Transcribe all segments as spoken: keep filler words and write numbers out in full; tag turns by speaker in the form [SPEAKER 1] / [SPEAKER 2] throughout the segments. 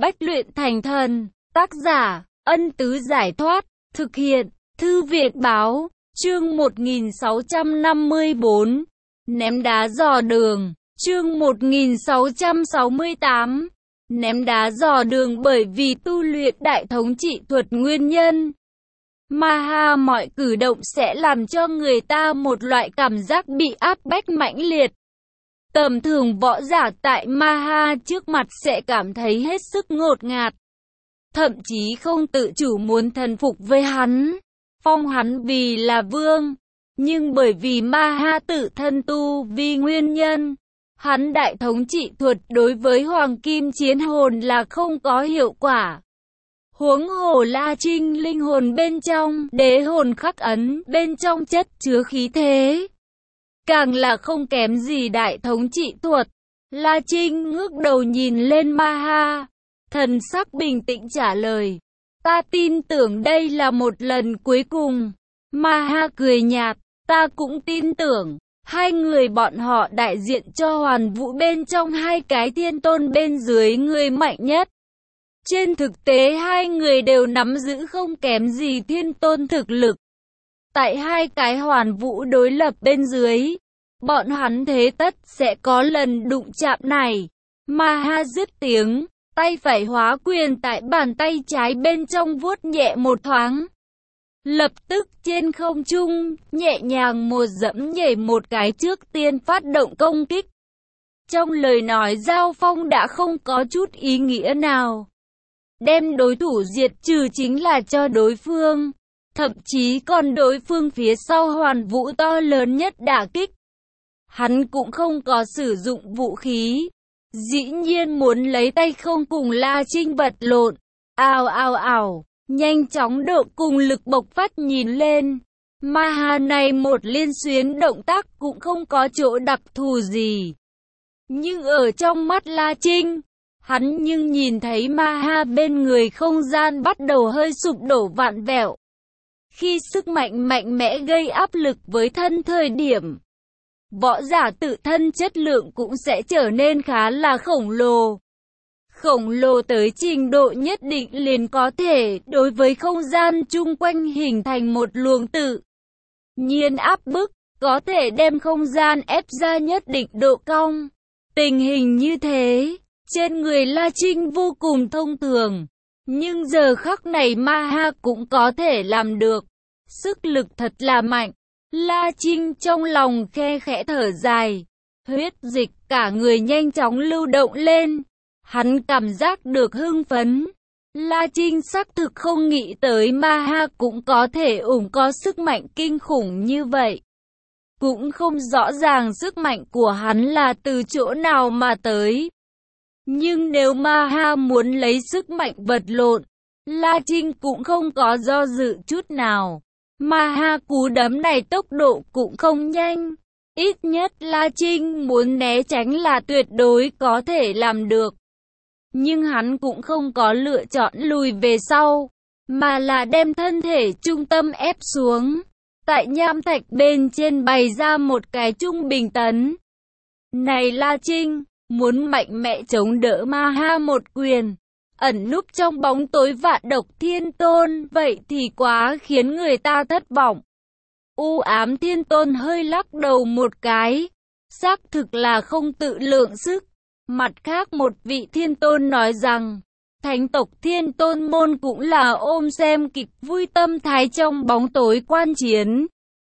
[SPEAKER 1] Bách luyện thành thần. Tác giả, Ân Tứ Giải Thoát. Thực hiện, Thư Viện Báo. Chương một nghìn sáu trăm năm mươi bốn. Ném đá dò đường. Chương một nghìn sáu trăm sáu mươi tám. Ném đá dò đường. Bởi vì tu luyện đại thống trị thuật nguyên nhân, Maha mọi cử động sẽ làm cho người ta một loại cảm giác bị áp bách mãnh liệt. Tầm thường võ giả tại Maha trước mặt sẽ cảm thấy hết sức ngột ngạt, thậm chí không tự chủ muốn thần phục với hắn, phong hắn vì là vương. Nhưng bởi vì Maha tự thân tu vì nguyên nhân, hắn đại thống trị thuật đối với hoàng kim chiến hồn là không có hiệu quả. Huống hồ La Trinh linh hồn bên trong, đế hồn khắc ấn bên trong chất chứa khí thế, càng là không kém gì đại thống trị thuật. La Trinh ngước đầu nhìn lên Maha, thần sắc bình tĩnh trả lời, ta tin tưởng đây là một lần cuối cùng. Maha cười nhạt, ta cũng tin tưởng. Hai người bọn họ đại diện cho hoàn vũ bên trong hai cái thiên tôn bên dưới người mạnh nhất. Trên thực tế hai người đều nắm giữ không kém gì thiên tôn thực lực. Tại hai cái hoàn vũ đối lập bên dưới, bọn hắn thế tất sẽ có lần đụng chạm này. Maha dứt tiếng, tay phải hóa quyền tại bàn tay trái bên trong vuốt nhẹ một thoáng. Lập tức trên không trung, nhẹ nhàng một dẫm nhảy một cái trước tiên phát động công kích. Trong lời nói giao phong đã không có chút ý nghĩa nào. Đem đối thủ diệt trừ chính là cho đối phương, thậm chí còn đối phương phía sau hoàn vũ to lớn nhất đả kích. Hắn cũng không có sử dụng vũ khí, dĩ nhiên muốn lấy tay không cùng La Trinh vật lộn. Ào ào ào, nhanh chóng độ cùng lực bộc phát nhìn lên. Maha này một liên xuyến động tác cũng không có chỗ đặc thù gì. Nhưng ở trong mắt La Trinh, hắn nhưng nhìn thấy Maha bên người không gian bắt đầu hơi sụp đổ vạn vẹo. Khi sức mạnh mạnh mẽ gây áp lực với thân thời điểm, võ giả tự thân chất lượng cũng sẽ trở nên khá là khổng lồ. Khổng lồ tới trình độ nhất định liền có thể đối với không gian chung quanh hình thành một luồng tự nhiên áp bức, có thể đem không gian ép ra nhất định độ cong. Tình hình như thế, trên người La Trinh vô cùng thông thường, nhưng giờ khắc này Maha cũng có thể làm được. Sức lực thật là mạnh. La Trinh trong lòng khe khẽ thở dài, huyết dịch cả người nhanh chóng lưu động lên. Hắn cảm giác được hưng phấn. La Trinh xác thực không nghĩ tới Maha cũng có thể ủng có sức mạnh kinh khủng như vậy. Cũng không rõ ràng sức mạnh của hắn là từ chỗ nào mà tới. Nhưng nếu Maha muốn lấy sức mạnh vật lộn, La Trinh cũng không có do dự chút nào. Maha cú đấm này tốc độ cũng không nhanh. Ít nhất La Trinh muốn né tránh là tuyệt đối có thể làm được. Nhưng hắn cũng không có lựa chọn lùi về sau, mà là đem thân thể trung tâm ép xuống. Tại nham thạch bên trên bày ra một cái trung bình tấn. Này La Trinh, muốn mạnh mẽ chống đỡ Maha một quyền, ẩn núp trong bóng tối vạn độc thiên tôn, vậy thì quá khiến người ta thất vọng. U ám thiên tôn hơi lắc đầu một cái, xác thực là không tự lượng sức. Mặt khác một vị thiên tôn nói rằng, thánh tộc thiên tôn môn cũng là ôm xem kịch vui tâm thái trong bóng tối quan chiến.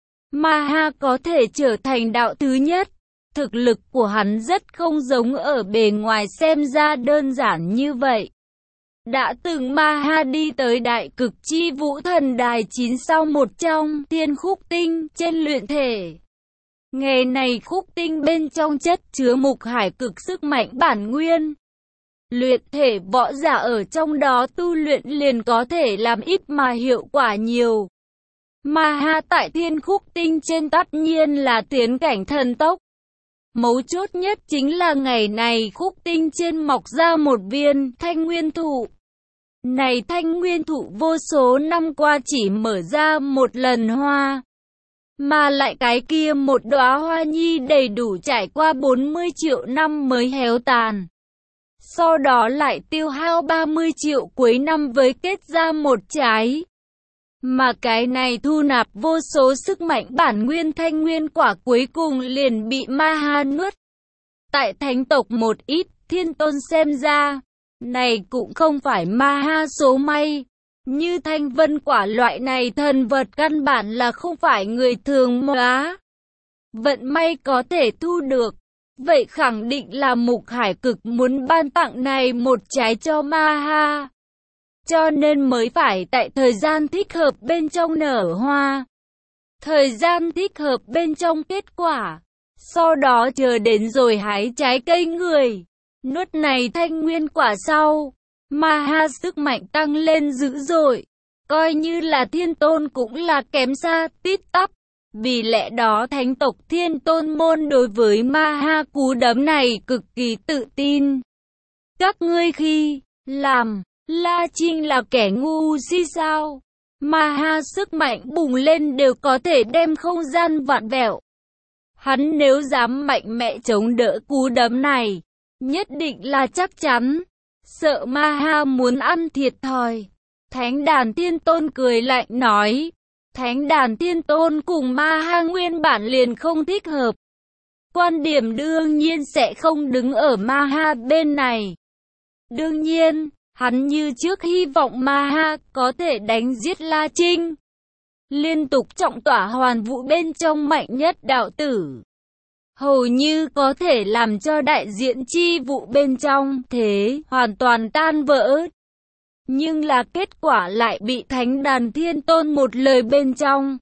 [SPEAKER 1] Maha có thể trở thành đạo thứ nhất. Thực lực của hắn rất không giống ở bề ngoài xem ra đơn giản như vậy. Đã từng Maha đi tới đại cực chi vũ thần đài chín sau một trong thiên khúc tinh trên luyện thể. Ngày này khúc tinh bên trong chất chứa mục hải cực sức mạnh bản nguyên. Luyện thể võ giả ở trong đó tu luyện liền có thể làm ít mà hiệu quả nhiều. Maha tại thiên khúc tinh trên tất nhiên là tiến cảnh thần tốc. Mấu chốt nhất chính là ngày này khúc tinh trên mọc ra một viên thanh nguyên thụ. Này thanh nguyên thụ vô số năm qua chỉ mở ra một lần hoa, mà lại cái kia một đóa hoa nhi đầy đủ trải qua bốn mươi triệu năm mới héo tàn. sau đó lại tiêu hao ba mươi triệu cuối năm với kết ra một trái. Mà cái này thu nạp vô số sức mạnh bản nguyên thanh nguyên quả cuối cùng liền bị Ma Ha nuốt. Tại thánh tộc một ít thiên tôn xem ra, này cũng không phải Ma Ha số may. Như thanh vân quả loại này thần vật căn bản là không phải người thường mà vận may có thể thu được. Vậy khẳng định là Mục Hải Cực muốn ban tặng này một trái cho Ma Ha. Cho nên mới phải tại thời gian thích hợp bên trong nở hoa. Thời gian thích hợp bên trong kết quả. Sau đó chờ đến rồi hái trái cây người. Nuốt này thanh nguyên quả sau. Ma Ha sức mạnh tăng lên dữ dội. Coi như là thiên tôn cũng là kém xa tít tắp. Vì lẽ đó thánh tộc thiên tôn môn đối với Ma Ha cú đấm này cực kỳ tự tin. Các ngươi khi làm La Trinh là kẻ ngu si sao? Ma Ha sức mạnh bùng lên đều có thể đem không gian vặn vẹo. Hắn nếu dám mạnh mẽ chống đỡ cú đấm này, nhất định là chắc chắn. Sợ Ma Ha muốn ăn thiệt thòi. Thánh đàn thiên tôn cười lạnh nói. Thánh đàn thiên tôn cùng Ma Ha nguyên bản liền không thích hợp. Quan điểm đương nhiên sẽ không đứng ở Ma Ha bên này. Đương nhiên, hắn như trước hy vọng Ma Ha có thể đánh giết La Trinh. Liên tục trọng tỏa hoàn vũ bên trong mạnh nhất đạo tử. Hầu như có thể làm cho đại diện chi vụ bên trong thế hoàn toàn tan vỡ. Nhưng là kết quả lại bị thánh đàn thiên tôn một lời bên trong.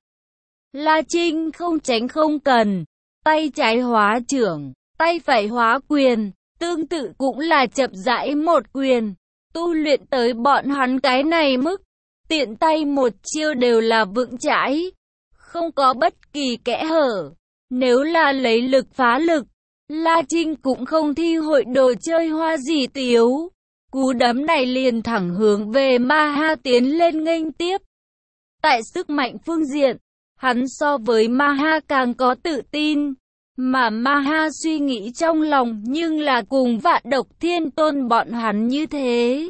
[SPEAKER 1] La Trinh không tránh không cần. Tay trái hóa trưởng, tay phải hóa quyền. Tương tự cũng là chậm rãi một quyền. Tu luyện tới bọn hắn cái này mức. Tiện tay một chiêu đều là vững chãi. Không có bất kỳ kẽ hở. Nếu là lấy lực phá lực, La Trinh cũng không thi hội đồ chơi hoa gì tiếu. Cú đấm này liền thẳng hướng về Ma Ha tiến lên nghênh tiếp. Tại sức mạnh phương diện, hắn so với Ma Ha càng có tự tin. Mà Ma Ha suy nghĩ trong lòng nhưng là cùng Vạn Độc Thiên Tôn bọn hắn như thế.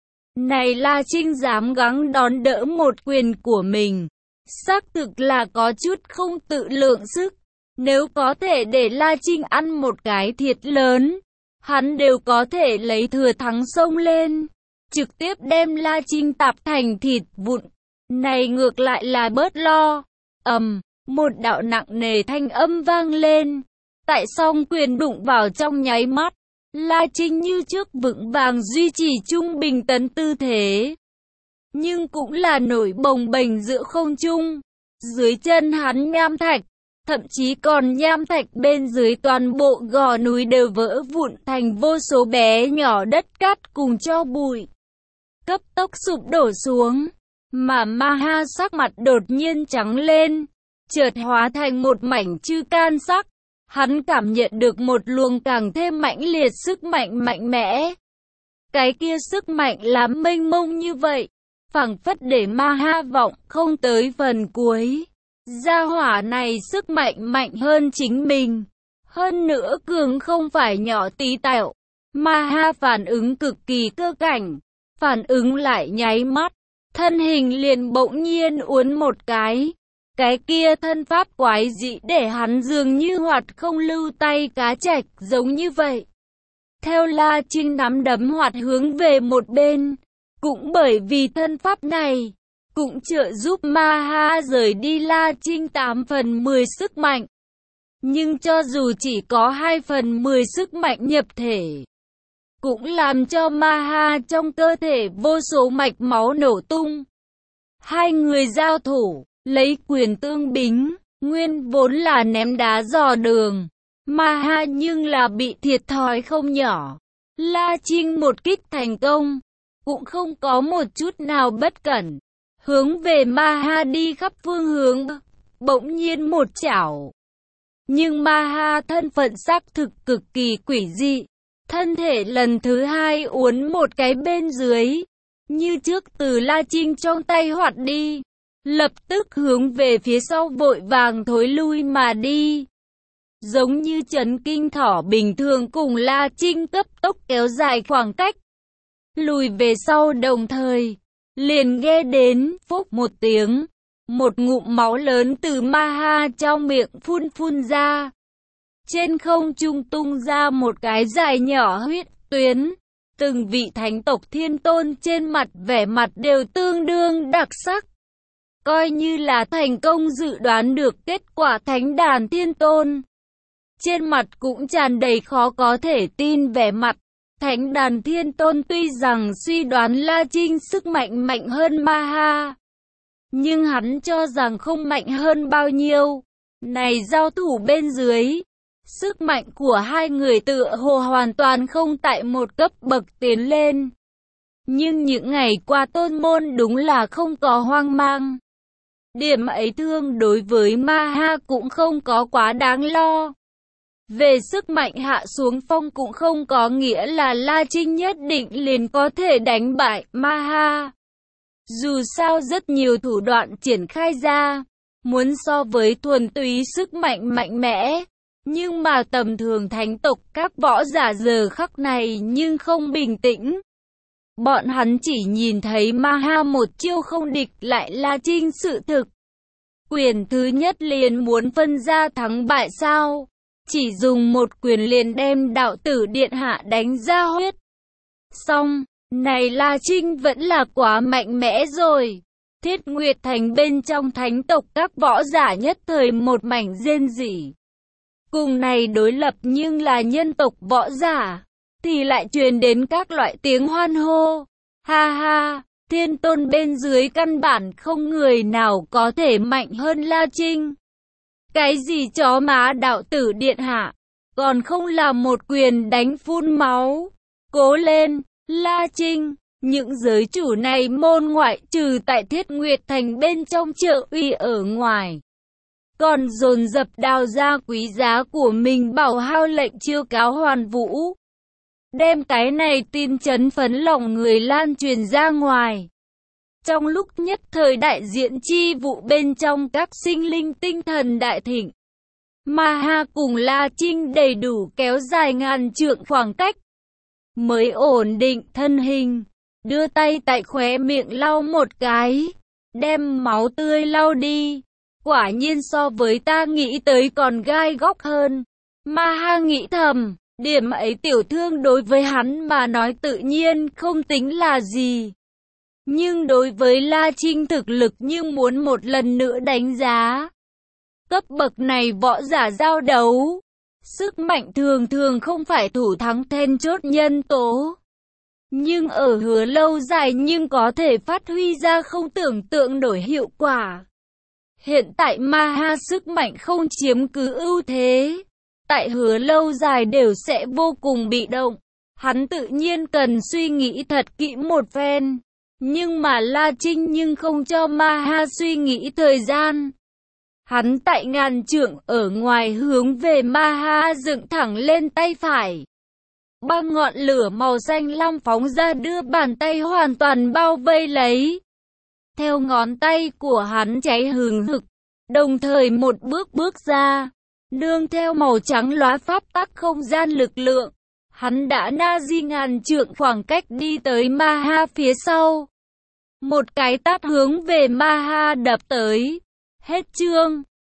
[SPEAKER 1] Này La Trinh dám gắng đón đỡ một quyền của mình. Xác thực là có chút không tự lượng sức. Nếu có thể để La Trinh ăn một cái thiệt lớn, hắn đều có thể lấy thừa thắng xông lên, trực tiếp đem La Trinh tạp thành thịt vụn. Này ngược lại là bớt lo. Ầm, một đạo nặng nề thanh âm vang lên. Tại song quyền đụng vào trong nháy mắt, La Trinh như trước vững vàng duy trì trung bình tấn tư thế. Nhưng cũng là nổi bồng bềnh giữa không trung. Dưới chân hắn nham thạch, thậm chí còn nham thạch bên dưới toàn bộ gò núi đều vỡ vụn thành vô số bé nhỏ đất cát cùng cho bụi. Cấp tốc sụp đổ xuống, mà Ma Ha sắc mặt đột nhiên trắng lên, chợt hóa thành một mảnh chư can sắc. Hắn cảm nhận được một luồng càng thêm mãnh liệt sức mạnh mạnh mẽ. Cái kia sức mạnh là mênh mông như vậy, phảng phất để Ma Ha vọng không tới phần cuối. Gia hỏa này sức mạnh mạnh hơn chính mình. Hơn nữa cường không phải nhỏ tí tẹo. Ma Ha phản ứng cực kỳ cơ cảnh. Phản ứng lại nháy mắt. Thân hình liền bỗng nhiên uốn một cái. Cái kia thân pháp quái dị để hắn dường như hoạt không lưu tay cá trạch giống như vậy. Theo La Trinh nắm đấm hoạt hướng về một bên. Cũng bởi vì thân pháp này, cũng trợ giúp Ma Ha rời đi La Trinh tám phần mười sức mạnh. Nhưng cho dù chỉ có hai phần mười sức mạnh nhập thể, cũng làm cho Ma Ha trong cơ thể vô số mạch máu nổ tung. Hai người giao thủ, lấy quyền tương bính, nguyên vốn là ném đá dò đường. Ma Ha nhưng là bị thiệt thòi không nhỏ. La Trinh một kích thành công, cũng không có một chút nào bất cẩn. Hướng về Ma Ha đi khắp phương hướng, bỗng nhiên một chảo. Nhưng Ma Ha thân phận xác thực cực kỳ quỷ dị. Thân thể lần thứ hai uốn một cái bên dưới. Như trước từ La Trinh trong tay hoạt đi. Lập tức hướng về phía sau vội vàng thối lui mà đi. giống như trấn kinh thỏ bình thường cùng La Trinh cấp tốc kéo dài khoảng cách, lùi về sau đồng thời, liền nghe đến, phốc một tiếng, một ngụm máu lớn từ Ma-ha trong miệng phun phun ra. Trên không trung tung ra một cái dài nhỏ huyết tuyến, từng vị thánh tộc thiên tôn trên mặt vẻ mặt đều tương đương đặc sắc. Coi như là thành công dự đoán được kết quả thánh đàn thiên tôn. Trên mặt cũng tràn đầy khó có thể tin vẻ mặt. Thánh đàn thiên tôn tuy rằng suy đoán La Trinh sức mạnh mạnh hơn Ma-ha, nhưng hắn cho rằng không mạnh hơn bao nhiêu. Này giao thủ bên dưới, sức mạnh của hai người tựa hồ hoàn toàn không tại một cấp bậc tiến lên. Nhưng những ngày qua tôn môn đúng là không có hoang mang. Điểm ấy thương đối với Ma-ha cũng không có quá đáng lo. Về sức mạnh hạ xuống phong cũng không có nghĩa là La Trinh nhất định liền có thể đánh bại Ma-ha. Dù sao rất nhiều thủ đoạn triển khai ra, muốn so với thuần túy sức mạnh mạnh mẽ. Nhưng mà tầm thường thánh tộc các võ giả giờ khắc này nhưng không bình tĩnh. Bọn hắn chỉ nhìn thấy Ma-ha một chiêu không địch lại La Trinh sự thực. Quyền thứ nhất liền muốn phân ra thắng bại sao? Chỉ dùng một quyền liền đem đạo tử điện hạ đánh ra huyết. Xong, này La Trinh vẫn là quá mạnh mẽ rồi. Thiết Nguyệt Thành bên trong thánh tộc các võ giả nhất thời một mảnh rên rỉ. Cùng này đối lập nhưng là nhân tộc võ giả, thì lại truyền đến các loại tiếng hoan hô. Ha ha, thiên tôn bên dưới căn bản không người nào có thể mạnh hơn La Trinh. Cái gì chó má đạo tử điện hạ, còn không là một quyền đánh phun máu. Cố lên, La Trinh, những giới chủ này môn ngoại trừ tại Thiết Nguyệt Thành bên trong trợ uy ở ngoài. Còn dồn dập đào ra quý giá của mình bảo hao lệnh chiêu cáo hoàn vũ. Đem cái này tin chấn phấn lòng người lan truyền ra ngoài. Trong lúc nhất thời đại diện chi vụ bên trong các sinh linh tinh thần đại thịnh, Ma-ha cùng La Trinh đầy đủ kéo dài ngàn trượng khoảng cách, mới ổn định thân hình, đưa tay tại khóe miệng lau một cái, đem máu tươi lau đi. Quả nhiên so với ta nghĩ tới còn gai góc hơn. Ma-ha nghĩ thầm, điểm ấy tiểu thương đối với hắn mà nói tự nhiên không tính là gì. Nhưng đối với La Trinh thực lực nhưng muốn một lần nữa đánh giá. Cấp bậc này võ giả giao đấu, sức mạnh thường thường không phải thủ thắng then chốt nhân tố. Nhưng ở hứa lâu dài nhưng có thể phát huy ra không tưởng tượng nổi hiệu quả. Hiện tại Ma-ha sức mạnh không chiếm cứ ưu thế, tại hứa lâu dài đều sẽ vô cùng bị động. Hắn tự nhiên cần suy nghĩ thật kỹ một phen. Nhưng mà La Trinh nhưng không cho Ma-ha suy nghĩ thời gian. Hắn tại ngàn trượng ở ngoài hướng về Ma-ha dựng thẳng lên tay phải. Ba ngọn lửa màu xanh lam phóng ra đưa bàn tay hoàn toàn bao vây lấy. Theo ngón tay của hắn cháy hừng hực, đồng thời một bước bước ra, nương theo màu trắng lóa pháp tắc không gian lực lượng. Hắn đã na di ngàn trượng khoảng cách đi tới Ma-ha phía sau. Một cái tát hướng về Ma-ha đập tới. Hết chương.